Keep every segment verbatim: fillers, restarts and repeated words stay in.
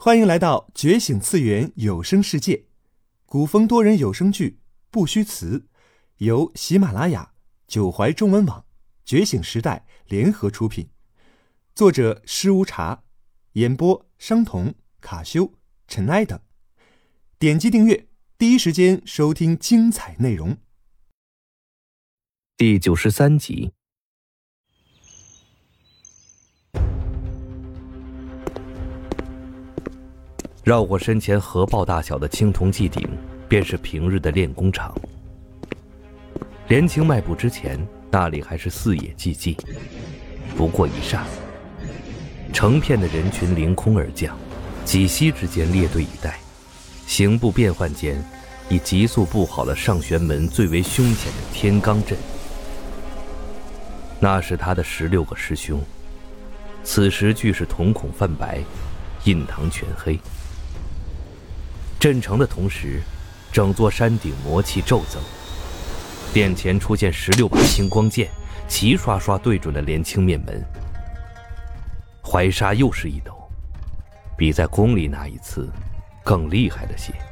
欢迎来到觉醒次元有声世界，古风多人有声剧不虚词，由喜马拉雅、九怀中文网、觉醒时代联合出品，作者施无茶，演播商童、卡修、尘埃等。点击订阅，第一时间收听精彩内容。 第九十三集。绕过身前核爆大小的青铜祭鼎，便是平日的练功场。连青迈步之前，那里还是四野寂寂。不过一霎，成片的人群凌空而降，几息之间列队以待，行步变换间，已急速布好了上玄门最为凶险的天罡阵。那是他的十六个师兄，此时俱是瞳孔泛白，印堂全黑。阵成的同时，整座山顶魔气骤增，殿前出现十六把青光剑，齐刷刷对准了连青面门。怀沙又是一抖，比在宫里那一次更厉害了些。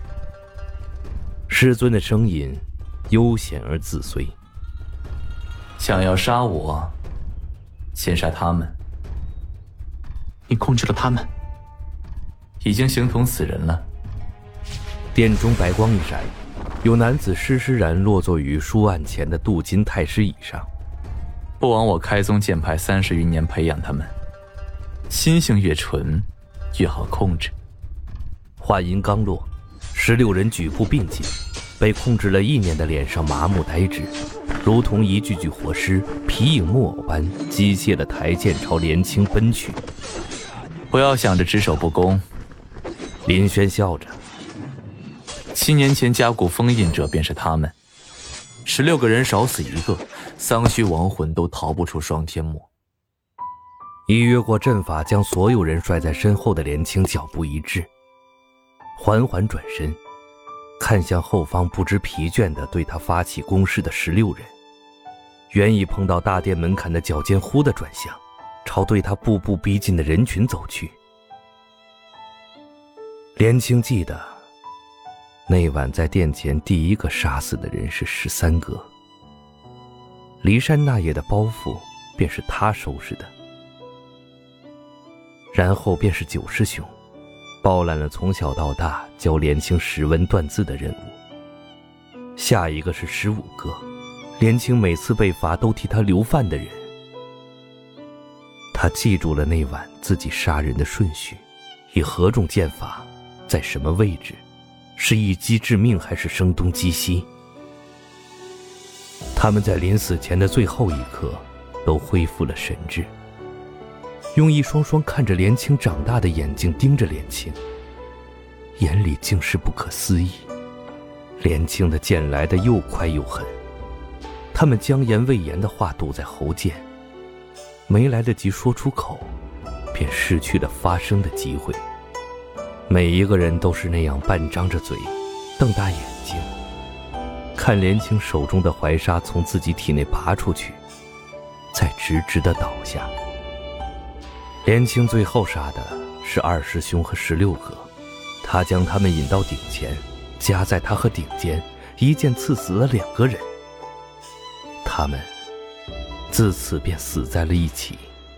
师尊的声音悠闲而自随： 想要杀我，先杀他们。 你控制了他们， 已经形同死人了。 殿中白光一闪，有男子施施然落坐于书案前的镀金太师椅上。 不枉我开宗剑派三十余年培养他们，心性越纯，越好控制。 话音刚落，十六人举步并进，被控制了意念的脸上麻木呆滞，如同一具具活尸，皮影木偶般机械的抬剑朝连青奔去。 不要想着只守不攻。 林轩笑着， 七年前甲骨封印者便是他们，十六个人少死一个，丧虚亡魂都逃不出双天墨。 已越过阵法将所有人甩在身后的连青脚步一滞，缓缓转身，看向后方不知疲倦地对他发起攻势的十六人。原已碰到大殿门槛的脚尖忽地转向，朝对他步步逼近的人群走去。连青记得那晚在殿前第一个杀死的人是十三哥，骊山那夜的包袱便是他收拾的。然后便是九师兄，包揽了从小到大教连青识文断字的任务。下一个是十五哥，连青每次被罚都替他留饭的人。他记住了那晚自己杀人的顺序，以何种剑法，在什么位置，是一击致命还是声东击西。他们在临死前的最后一刻都恢复了神智，用一双双看着连青长大的眼睛盯着连青，眼里竟是不可思议。连青的剑来得又快又狠，他们将言未言的话堵在喉间，没来得及说出口，便失去了发声的机会。每一个人都是那样半张着嘴，瞪大眼睛，看连青手中的怀沙从自己体内拔出去，再直直地倒下。连青最后杀的是二师兄和十六哥，他将他们引到顶前，夹在他和顶间，一剑刺死了两个人。他们自此便死在了一起。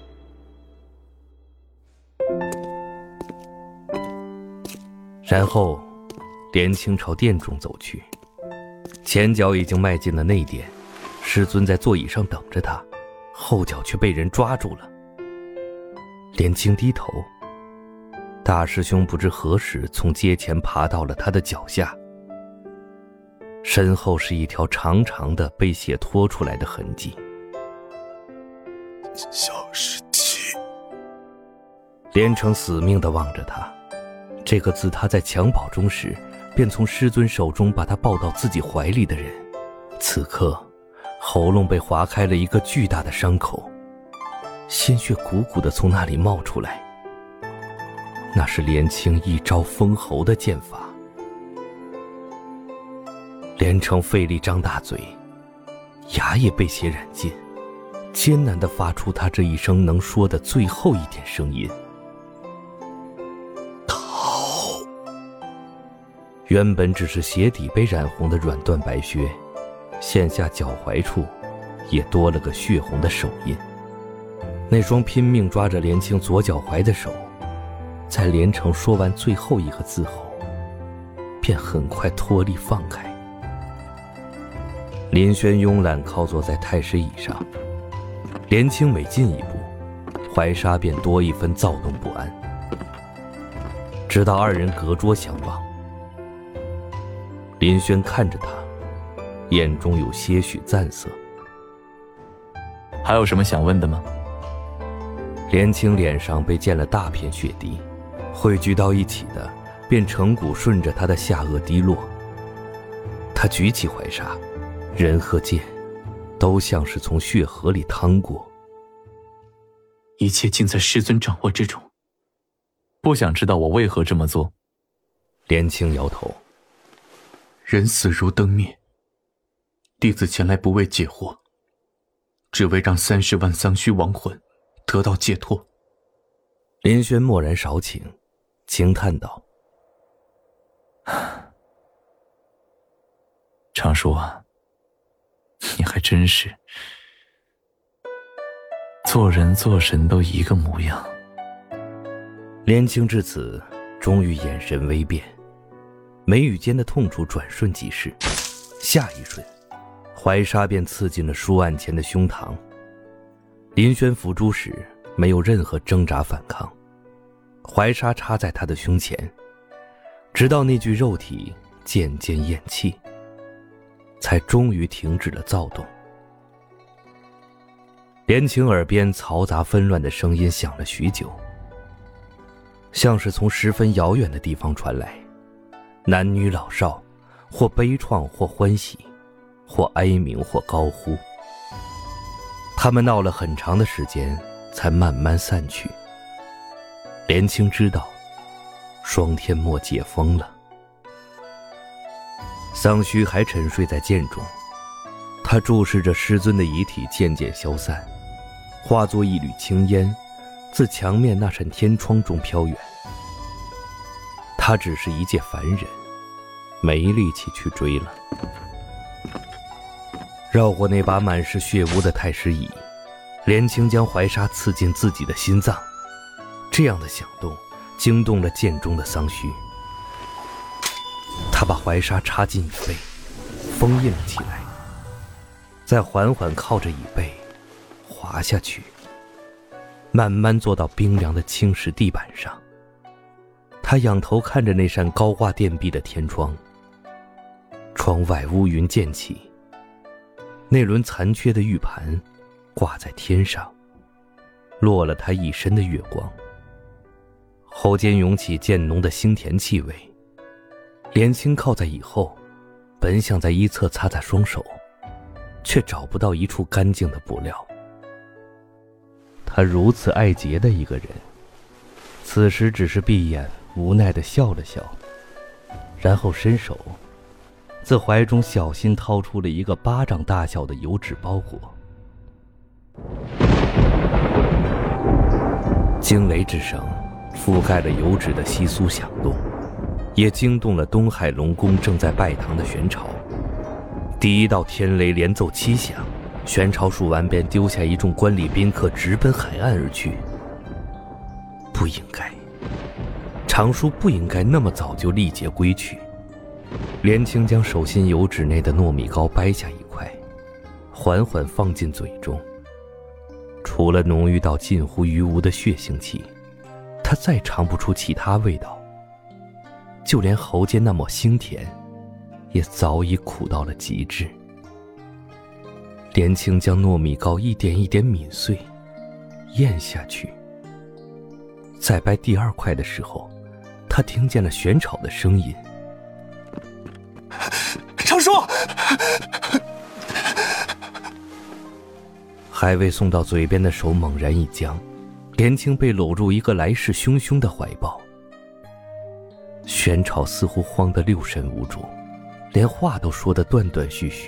然后连青朝殿中走去，前脚已经迈进了内殿，师尊在座椅上等着他，后脚却被人抓住了。连青低头，大师兄不知何时从阶前爬到了他的脚下，身后是一条长长的被血拖出来的痕迹。 小师弟， 连城死命地望着他，这个自他在襁褓中时便从师尊手中把他抱到自己怀里的人，此刻喉咙被划开了一个巨大的伤口，鲜血鼓鼓地从那里冒出来。那是连青一招封喉的剑法。连城费力张大嘴，牙也被血染尽，艰难地发出他这一生能说的最后一点声音。 原本只是鞋底被染红的软缎白靴，现下脚踝处也多了个血红的手印。那双拼命抓着连青左脚踝的手，在连城说完最后一个字后，便很快脱力放开。林轩慵懒靠坐在太师椅上，连青每进一步，怀沙便多一分躁动不安。直到二人隔桌相望，林轩看着他，眼中有些许赞色。 还有什么想问的吗？ 连青脸上被溅了大片血滴，汇聚到一起的便成股顺着他的下颚滴落。他举起怀沙，人和剑都像是从血河里趟过。 一切尽在师尊掌握之中。 不想知道我为何这么做？ 连青摇头。 人死如灯灭，弟子前来不为解惑，只为让三十万丧虚亡魂得到解脱。 林轩默然少顷，轻叹道： 常叔啊，你还真是做人做神都一个模样。 连青至此终于眼神微变，眉宇间的痛楚转瞬即逝，下一瞬怀沙便刺进了书案前的胸膛。林轩伏诛时没有任何挣扎反抗，怀沙插在他的胸前，直到那具肉体渐渐咽气，才终于停止了躁动。连青耳边嘈杂纷乱的声音响了许久，像是从十分遥远的地方传来，男女老少，或悲怆或欢喜，或哀鸣或高呼。他们闹了很长的时间才慢慢散去。连青知道双天墨解封了。桑虚还沉睡在剑中，他注视着师尊的遗体渐渐消散，化作一缕青烟自墙面那扇天窗中飘远。他只是一介凡人，没力气去追了。绕过那把满是血污的太师椅，连青将怀沙刺进自己的心脏。这样的响动惊动了剑中的桑虚，他把怀沙插进椅背，封印了起来，再缓缓靠着椅背滑下去，慢慢坐到冰凉的青石地板上。他仰头看着那扇高挂殿壁的天窗，窗外乌云渐起，那轮残缺的玉盘挂在天上，落了他一身的月光。喉间涌起渐浓的腥甜气味，连青靠在椅后，本想在一侧擦擦双手，却找不到一处干净的布料。他如此爱洁的一个人，此时只是闭眼无奈地笑了笑，然后伸手自怀中小心掏出了一个巴掌大小的油纸包裹。惊雷之声覆盖了油纸的窸窣响动，也惊动了东海龙宫正在拜堂的玄朝。第一道天雷连奏七响，玄朝数完便丢下一众官吏宾客直奔海岸而去。不应该，常叔不应该那么早就力竭归去。连青将手心油纸内的糯米糕掰下一块，缓缓放进嘴中。除了浓郁到近乎于无的血腥气，他再尝不出其他味道，就连喉间那抹腥甜也早已苦到了极致。连青将糯米糕一点一点抿碎咽下去，在掰第二块的时候，他听见了玄吵的声音： 常叔！ 还未送到嘴边的手猛然一僵，连青被搂入一个来势汹汹的怀抱。玄吵似乎慌得六神无主，连话都说得断断续续。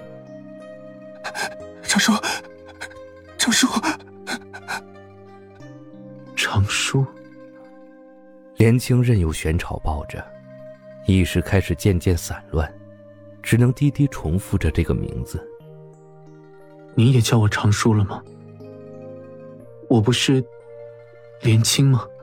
常叔，常叔，常叔。 连青任由玄吵抱着， 意识开始渐渐散乱，只能低低重复着这个名字。 你也叫我常叔了吗？我不是连青吗？